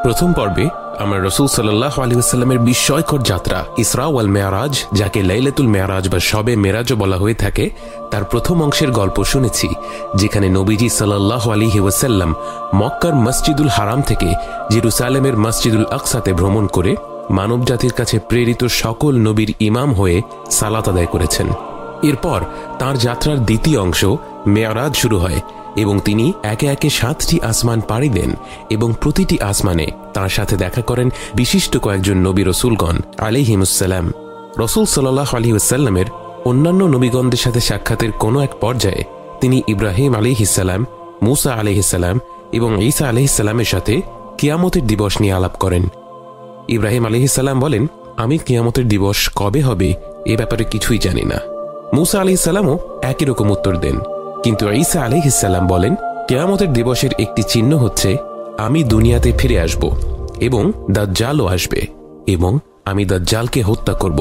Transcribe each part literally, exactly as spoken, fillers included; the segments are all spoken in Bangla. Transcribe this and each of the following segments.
প্রথম পর্বে আমরা রাসূল সাল্লাল্লাহু আলাইহি ওয়াসাল্লামের বিস্ময়কর যাত্রা ইসরা ওয়াল মেরাজ, যাকে লাইলাতুল মেরাজ বা শবে মেরাজও বলা হয়ে থাকে, তার প্রথম অংশের গল্প শুনেছি, যেখানে নবীজি সাল্লাল্লাহু আলাইহি ওয়াসাল্লাম মক্কার মসজিদুল হারাম থেকে জেরুসালেমের মসজিদুল আকসাতে ভ্রমণ করে মানবজাতির কাছে প্রেরিত সকল নবীর ইমাম হয়ে সালাত আদায় করেছেন। এরপর তাঁর যাত্রার দ্বিতীয় অংশ মেরাজ শুরু হয় এবং তিনি একে একে সাতটি আসমান পাড়ি দেন এবং প্রতিটি আসমানে তাঁর সাথে দেখা করেন বিশিষ্ট কয়েকজন নবী রসুলগণ আলাইহিমুসসালাম। রসুল সাল্লাল্লাহু আলাইহি ওয়াসাল্লামের অন্যান্য নবীগণদের সাথে সাক্ষাতের কোনো এক পর্যায়ে তিনি ইব্রাহিম আলাইহিসসালাম, মুসা আলাইহিসসালাম এবং ঈসা আলাইহিসসালামের সাথে কিয়ামতের দিবস নিয়ে আলাপ করেন। ইব্রাহিম আলাইহিসসালাম বলেন, আমি কিয়ামতের দিবস কবে হবে এ ব্যাপারে কিছুই জানি না। মুসা আলাইহিসসালামও একই রকম উত্তর দেন, কিন্তু ঈসা আলাইহিসসালাম বলেন, কিয়ামতের দিবসের একটি চিহ্ন হচ্ছে আমি দুনিয়াতে ফিরে আসব এবং দাজ্জালও আসবে এবং আমি দাজ্জালকে হত্যা করব।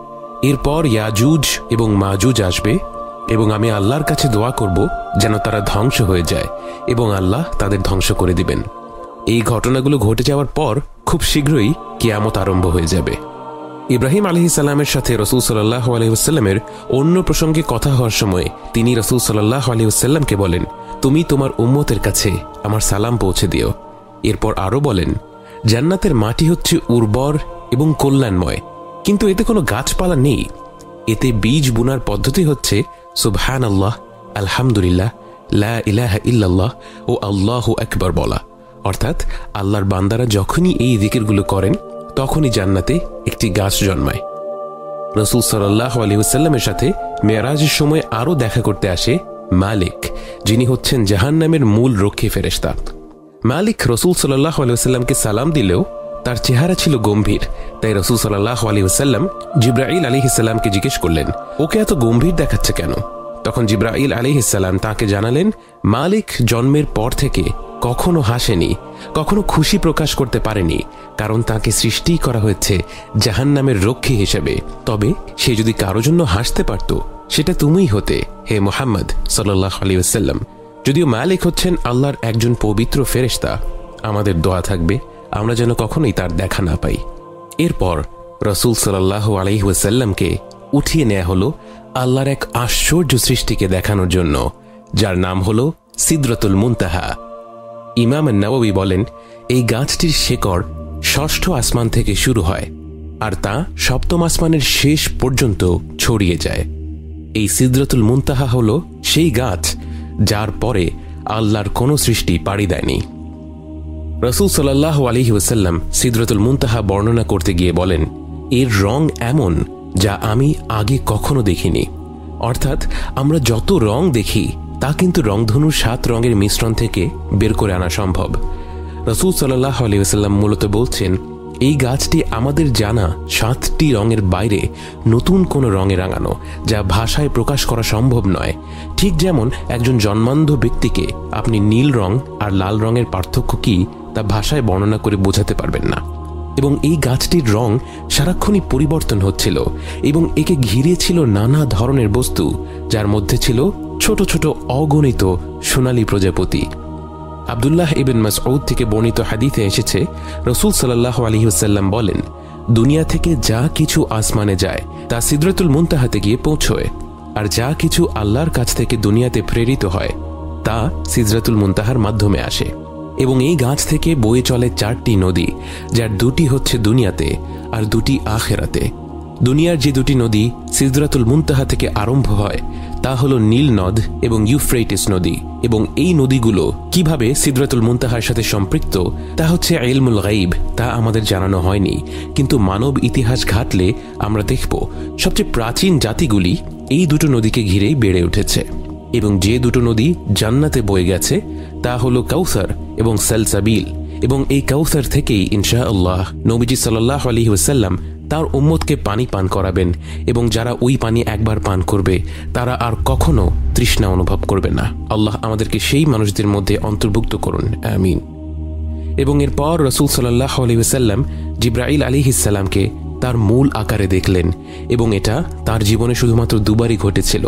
এরপর ইয়াজুজ এবং মাজুজ আসবে এবং আমি আল্লাহর কাছে দোয়া করব যেন তারা ধ্বংস হয়ে যায় এবং আল্লাহ তাদের ধ্বংস করে দিবেন। এই ঘটনাগুলো ঘটে যাওয়ার পর খুব শীঘ্রই কিয়ামত আরম্ভ হয়ে যাবে। ইব্রাহিম আলাইহিসসালামের সাথে রাসূল সাল্লাল্লাহু আলাইহি ওয়াসাল্লামের অন্য প্রসঙ্গে কথা হওয়ার সময় তিনি রাসূল সাল্লাল্লাহু আলাইহি ওয়াসাল্লামকে বলেন, তুমি তোমার উম্মতের কাছে আমার সালাম পৌঁছে দিও। এরপর আরও বলেন, জান্নাতের মাটি হচ্ছে উর্বর এবং কল্যাণময়, কিন্তু এতে কোনো গাছপালা নেই। এতে বীজ বুনার পদ্ধতি হচ্ছে সুবহানাল্লাহ, আলহামদুলিল্লাহ, লা ইলাহা ইল্লাল্লাহ ও আল্লাহু আকবার বলা। অর্থাৎ আল্লাহর বান্দারা যখনই এই জিকিরগুলো করেন তখনই জান্নাতে একটি গাছ জন্মায়। রাসূল সাল্লাল্লাহু আলাইহি ওয়াসাল্লামের সাথে মেরাজের সময় আরও দেখা করতে আসে মালিক, যিনি হচ্ছেন জাহান্নামের মূল রক্ষী ফেরেশতা। মালিক রাসূল সাল্লাল্লাহু আলাইহি ওয়াসাল্লামকে সালাম দিলেও তার চেহারা ছিল গম্ভীর, তাই রাসূল সাল্লাল্লাহু আলাইহি ওয়াসাল্লাম জিবরাইল আলাইহিস সালামকে জিজ্ঞেস করলেন, ওকে এত গম্ভীর দেখাচ্ছে কেন? তখন জিবরাইল আলাইহিস সালাম তাকে জানালেন, মালিক জন্মের পর থেকে কখনো হাসেনি, কখনো খুশি প্রকাশ করতে পারেনি, কারণ তাকে সৃষ্টি করা হয়েছে জাহান্নামের রক্ষী হিসেবে। তবে সে যদি কারো জন্য হাসতে পারত সেটা তুমিই হতে, হে মুহাম্মদ সাল্লাল্লাহু আলাইহি ওয়াসাল্লাম। যদিও মালিক হচ্ছেন আল্লাহর একজন পবিত্র ফেরেশতা, আমাদের দোয়া থাকবে আমরা যেন কখনোই তার দেখা না পাই। এরপর রাসূল সাল্লাল্লাহু আলাইহি ওয়াসাল্লামকে উঠিয়ে নেওয়া হলো আল্লাহর এক আশ্চর্য সৃষ্টিকে দেখানোর জন্য, যার নাম হলো সিদরাতুল মুনতাহা। ইমাম নাওয়াবী বলেন, এই গাছটির শেকড় ষষ্ঠ আসমান থেকে শুরু হয় আর তা সপ্তম আসমানের শেষ পর্যন্ত ছড়িয়ে যায়। এই সিদরাতুল মুনতাহা হল সেই গাছ যার পরে আল্লাহর কোনো সৃষ্টি পাড়ি দেয়নি। রাসূল সাল্লাল্লাহু আলাইহি ওয়াসাল্লাম সিদরাতুল মুনতাহা বর্ণনা করতে গিয়ে বলেন, এর রং এমন যা আমি আগে কখনো দেখিনি। অর্থাৎ আমরা যত রং দেখি তা কিন্তু রংধনুর সাত রঙের মিশ্রণ থেকে বের করে আনা সম্ভব। রাসূল সাল্লাল্লাহু আলাইহি ওয়াসাল্লাম মূলত বলছেন, এই গাছটি আমাদের জানা সাতটি রঙের বাইরে নতুন কোনো রঙে রাঙানো, যা ভাষায় প্রকাশ করা সম্ভব নয়। ঠিক যেমন একজন জন্মান্ধ ব্যক্তিকে আপনি নীল রং আর লাল রঙের পার্থক্য কি তা ভাষায় বর্ণনা করে বোঝাতে পারবেন না। এবং এই গাছটির রং সারাক্ষণই পরিবর্তন হচ্ছিল এবং একে ঘিরে ছিল নানা ধরনের বস্তু, যার মধ্যে ছিল ছোট ছোট অগণিত সোনালী প্রজাপতি। আব্দুল্লাহ ইবনে মাসউদ থেকে বর্ণিত হাদিসে এসেছে, রাসূল সাল্লাল্লাহু আলাইহি ওয়াসাল্লাম বলেন, দুনিয়া থেকে যা কিছু আসমানে যায় তা সিদরাতুল মুনতাহাতে গিয়ে পৌঁছয়, আর যা কিছু আল্লাহর কাছ থেকে দুনিয়াতে প্রেরিত হয় তা সিদরাতুল মুনতাহার মাধ্যমে আসে। এবং এই গাছ থেকে বয়ে চলে চারটি নদী, যার দুটি হচ্ছে দুনিয়াতে আর দুটি আখিরাতে। দুনিয়ার যে দুটি নদী সিদরাতুল মুনতাহা থেকে আরম্ভ হয় তা হলো নীল নদ এবং ইউফ্রেটিস নদী। এবং এই নদীগুলো কিভাবে সিদরাতুল মুনতাহার সাথে সম্পৃক্ত তা হচ্ছে ইলমুল গাইব, তা আমাদের জানানো হয়নি, কিন্তু মানব ইতিহাস ঘাটলে আমরা দেখব সবচেয়ে প্রাচীন জাতিগুলি এই দুটো নদীকে ঘিরেই বেড়ে উঠেছে। এবং যে দুটো নদী জান্নাতে বয়ে গেছে তা হলো কাউসার এবং সালসাবিল। এবং এই কাউসার থেকেই ইনশাআল্লাহ নবীজি সাল্লাল্লাহু আলাইহি ওয়াসাল্লাম তার উম্মতকে পানি পান করাবেন, এবং যারা ওই পানি একবার পান করবে তারা আর কখনো তৃষ্ণা অনুভব করবে না। আল্লাহ আমাদেরকে সেই মানুষদের মধ্যে অন্তর্ভুক্ত করুন, আমিন। এবং এরপর রাসূল সাল্লাল্লাহু আলাইহি ওয়াসাল্লাম জিবরাইল আলাইহিস সালামকে তার মূল আকারে দেখলেন, এবং এটা তার জীবনে শুধুমাত্র দুবারই ঘটেছিল।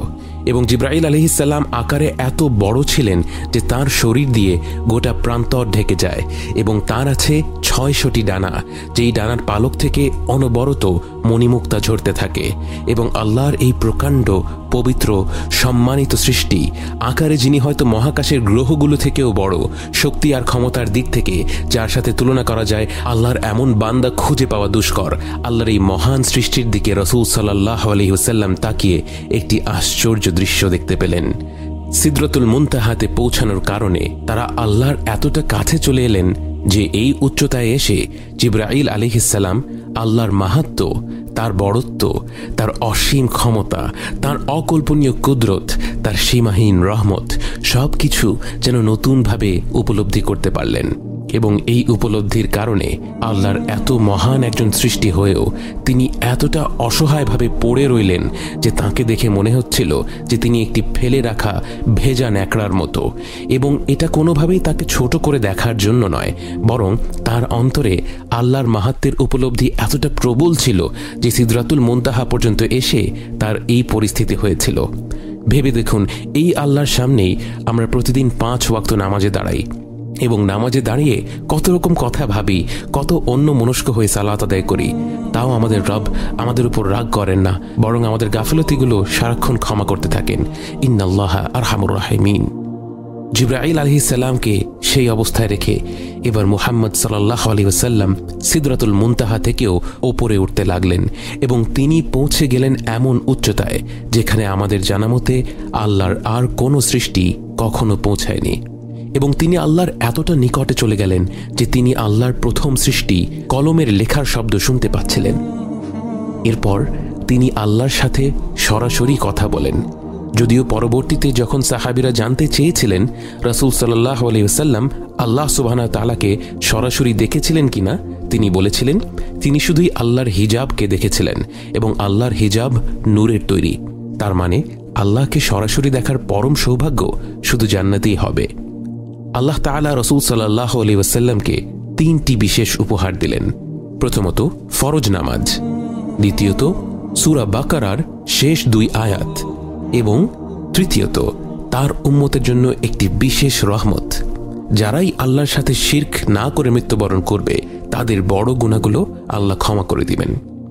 এবং জিবরাইল আলাইহিসসালাম আকারে এত বড় ছিলেন যে তার শরীর দিয়ে গোটা প্রান্তর ঢেকে যায় এবং তার আছে ছয়শটি ডানা, যেই ডানার পালক থেকে অনবরত মণিমুক্তা ঝরতে থাকে। এবং আল্লাহর এই প্রকাণ্ড পবিত্র সম্মানিত সৃষ্টি, আকারে যিনি হয়তো মহাকাশের গ্রহগুলো থেকেও বড়, শক্তি আর ক্ষমতার দিক থেকে যার সাথে তুলনা করা যায় আল্লাহর এমন বান্দা খুঁজে পাওয়া দুষ্কর, আল্লাহর এই মহান সৃষ্টির দিকে রাসূল সাল্লাল্লাহু আলাইহি ওয়াসাল্লাম তাকিয়ে একটি আশ্চর্য দৃশ্য দেখতে পেলেন। সিদরাতুল মুনতাহাতে পৌঁছানোর কারণে তারা আল্লাহর এতটা কাছে চলে এলেন যে এই উচ্চতায় এসে জিবরাইল আলাইহিসসালাম আল্লাহর মাহাত্ম্য, তার বড়ত্ব, তার অসীম ক্ষমতা, তার অকল্পনীয় কুদরত, তার সীমাহীন রহমত সব কিছু যেন নতুনভাবে উপলব্ধি করতে পারলেন। এবং এই উপলব্ধির কারণে আল্লাহর এত মহান একজন সৃষ্টি হয়েও তিনি এতটা অসহায়ভাবে পড়ে রইলেন যে তাকে দেখে মনে হচ্ছিল যে তিনি একটি ফেলে রাখা ভেজা ন্যাকড়ার মতো। এবং এটা কোনোভাবেই তাকে ছোট করে দেখার জন্য নয়, বরং তার অন্তরে আল্লাহর মাহাত্ম্যের উপলব্ধি এতটা প্রবল ছিল যে সিদরাতুল মুনতাহা পর্যন্ত এসে তার এই পরিস্থিতি হয়েছিল। ভেবে দেখুন, এই আল্লাহর সামনেই আমরা প্রতিদিন পাঁচ ওয়াক্ত নামাজে দাঁড়াই এবং নামাজে দাঁড়িয়ে কত রকম কথা ভাবি, কত অন্য মনস্ক হয়ে সালাত আদায় করি। তাও আমাদের রব আমাদের উপর রাগ করেন না, বরং আমাদের গাফিলতিগুলো সারাক্ষণ ক্ষমা করতে থাকেন। ইন্নাল্লাহা আরহামুর রাহিমিন। জিবরাইল আলাইহিসসালামকে সেই অবস্থায় রেখে এবার মুহাম্মদ সাল্লাল্লাহু আলাইহি ওয়াসাল্লাম সিদরাতুল মুনতাহা থেকেও ওপরে উঠতে লাগলেন এবং তিনি পৌঁছে গেলেন এমন উচ্চতায় যেখানে আমাদের জানামতে আল্লাহর আর কোনো সৃষ্টি কখনো পৌঁছায়নি। এবং তিনি আল্লাহর এতটা নিকটে চলে গেলেন যে তিনি আল্লাহর প্রথম সৃষ্টি কলমের লেখার শব্দ শুনতে পাচ্ছিলেন। এরপর তিনি আল্লাহর সাথে সরাসরি কথা বলেন। যদিও পরবর্তীতে যখন সাহাবীরা জানতে চেয়েছিলেন রাসূল সাল্লাল্লাহু আলাইহি ওয়াসাল্লাম আল্লাহ সুবহানাহু ওয়া তাআলাকে সরাসরি দেখেছিলেন কিনা, তিনি বলেছিলেন তিনি শুধুই আল্লাহর হিজাবকে দেখেছিলেন এবং আল্লাহর হিজাব নূরের তৈরি। তার মানে আল্লাহকে সরাসরি দেখার পরম সৌভাগ্য শুধু জান্নাতেই হবে। আল্লাহ তাআলা রাসূল সাল্লাল্লাহু আলাইহি ওয়াসাল্লামকে তিনটি বিশেষ উপহার দিলেন। প্রথমত ফরজ নামাজ, দ্বিতীয়ত সূরা বাকারার শেষ দুই আয়াত এবং তৃতীয়ত তার উম্মতের জন্য একটি বিশেষ রহমত। যারাই আল্লাহর সাথে শিরক না করে মৃত্যুবরণ করবে তাদের বড় গুনাহগুলো আল্লাহ ক্ষমা করে দিবেন।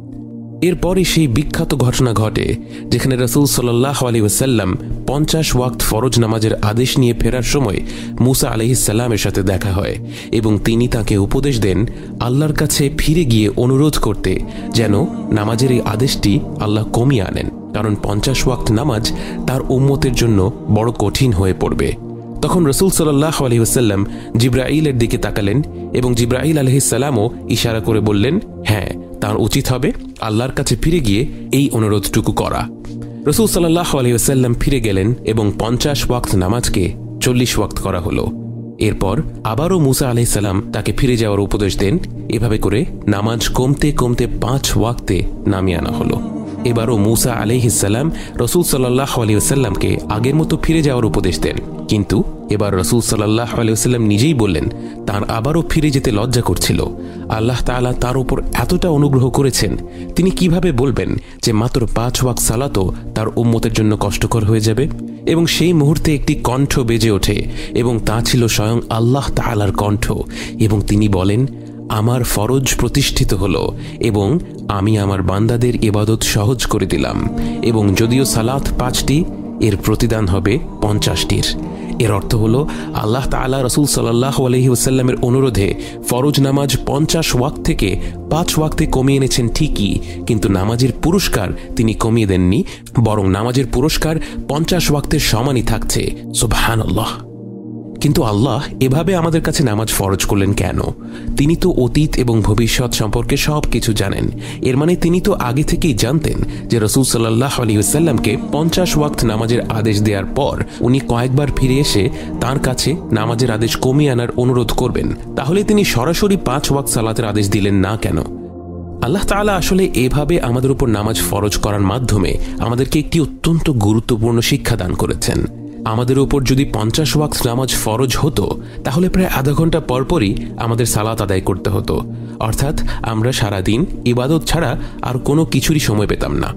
এরপরই সেই বিখ্যাত ঘটনা ঘটে যেখানে রাসূল সাল্লাল্লাহু আলাইহি ওয়াসাল্লাম পঞ্চাশ ওয়াক্ত ফরজ নামাজের আদেশ নিয়ে ফেরার সময় মুসা আলাইহিস সালামের সাথে দেখা হয় এবং তিনি তাকে উপদেশ দেন আল্লাহর কাছে ফিরে গিয়ে অনুরোধ করতে যেন নামাজের এই আদেশটি আল্লাহ কমিয়ে আনেন, কারণ পঞ্চাশ ওয়াক্ত নামাজ তার উম্মতের জন্য বড় কঠিন হয়ে পড়বে। তখন রাসূল সাল্লাল্লাহু আলাইহি ওয়াসাল্লাম জিবরাইলের দিকে তাকালেন এবং জিবরাইল আলাইহিস সালামও ইশারা করে বললেন হ্যাঁ, তার উচিত হবে আল্লাহর কাছে ফিরে গিয়ে এই অনুরোধটুকু করা। রাসূল সাল্লাল্লাহু আলাইহি ওয়াসাল্লাম ফিরে গেলেন এবং পঞ্চাশ ওয়াক্ত নামাজকে চল্লিশ ওয়াক্ত করা হলো। এরপর আবারও মুসা আলাইহিস সালাম তাকে ফিরে যাওয়ার উপদেশ দেন। এভাবে করে নামাজ কমতে কমতে পাঁচ ওয়াক্তে নামিয়ে আনা হলো। এবারও মুসা আলাইহিস সালাম রাসূল সাল্লাল্লাহু আলাইহি ওয়াসাল্লামকে আগের মতো ফিরে যাওয়ার উপদেশ দেন, কিন্তু এবার রাসূল সাল্লাল্লাহু আলাইহি ওয়াসাল্লাম নিজেই বললেন তার আবারও ফিরে যেতে লজ্জা করছিল। আল্লাহ তাআলা তার উপর এতটা অনুগ্রহ করেছেন, তিনি কিভাবে বলবেন যে মাত্র পাঁচ ওয়াক্ত সালাতও তার উম্মতের জন্য কষ্টকর হয়ে যাবে। এবং সেই মুহূর্তে একটি কণ্ঠ বেজে ওঠে এবং তা ছিল স্বয়ং আল্লাহ তাআলার কণ্ঠ এবং তিনি বলেন আমার ফরজ প্রতিষ্ঠিত হলো এবং আমি আমার বান্দাদের ইবাদত সহজ করে দিলাম এবং যদিও সালাত পাঁচটি, এর প্রতিদান হবে পঞ্চাশটির। এর অর্থ হলো আল্লাহ তাআলা রাসূল সাল্লাল্লাহু আলাইহি ওয়াসাল্লামের অনুরোধে ফরজ নামাজ পঞ্চাশ ওয়াক্ত থেকে পাঁচ ওয়াক্তে কমিয়ে এনেছেন ঠিকই, কিন্তু নামাজের পুরস্কার তিনি কমিয়ে দেননি, বরং নামাজের পুরস্কার পঞ্চাশ ওয়াক্তের সমানই থাকছে। সুবহানাল্লাহ। কিন্তু আল্লাহ এভাবে আমাদের কাছে নামাজ ফরজ করলেন কেন? তিনি তো অতীত এবং ভবিষ্যৎ সম্পর্কে সব কিছু জানেন। এর মানে তিনি তো আগে থেকেই জানতেন যে রাসূল সাল্লাল্লাহু আলাইহি ওয়াসাল্লামকে পঞ্চাশ ওয়াক্ত নামাজের আদেশ দেওয়ার পর উনি কয়েকবার ফিরে এসে তার কাছে নামাজের আদেশ কমিয়ে আনার অনুরোধ করবেন। তাহলে তিনি সরাসরি পাঁচ ওয়াক্ত সালাতের আদেশ দিলেন না কেন? আল্লাহ তাআলা আসলে এভাবে আমাদের উপর নামাজ ফরজ করার মাধ্যমে আমাদেরকে একটি অত্যন্ত গুরুত্বপূর্ণ শিক্ষা দান করেছেন। আমাদের উপর যদি পঞ্চাশ ওয়াক্ত নামাজ ফরজ হতো তাহলে প্রায় আধা ঘন্টা পরপরই আমাদের সালাত আদায় করতে হতো, অর্থাৎ আমরা সারাদিন ইবাদত ছাড়া আর কোনো কিছুরই সময় পেতাম না।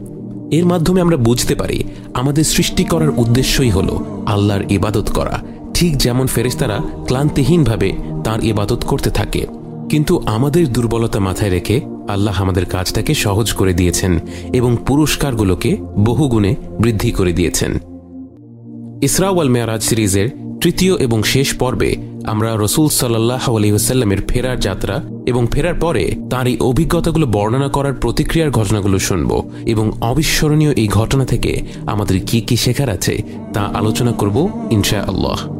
এর মাধ্যমে আমরা বুঝতে পারি আমাদের সৃষ্টি করার উদ্দেশ্যই হল আল্লাহর ইবাদত করা, ঠিক যেমন ফেরেশতারা ক্লান্তিহীনভাবে তাঁর ইবাদত করতে থাকে। কিন্তু আমাদের দুর্বলতা মাথায় রেখে আল্লাহ আমাদের কাজটাকে সহজ করে দিয়েছেন এবং পুরস্কারগুলোকে বহুগুণে বৃদ্ধি করে দিয়েছেন। ইসরা ওয়াল মেরাজ সিরিজের তৃতীয় এবং শেষ পর্বে আমরা রাসূল সাল্লাল্লাহু আলাইহি ওয়াসাল্লামের ফেরার যাত্রা এবং ফেরার পরে তাঁর এই অভিজ্ঞতাগুলো বর্ণনা করার প্রতিক্রিয়ার ঘটনাগুলো শুনব এবং অবিস্মরণীয় এই ঘটনা থেকে আমাদের কি কি শেখার আছে তা আলোচনা করব ইনশাআল্লাহ।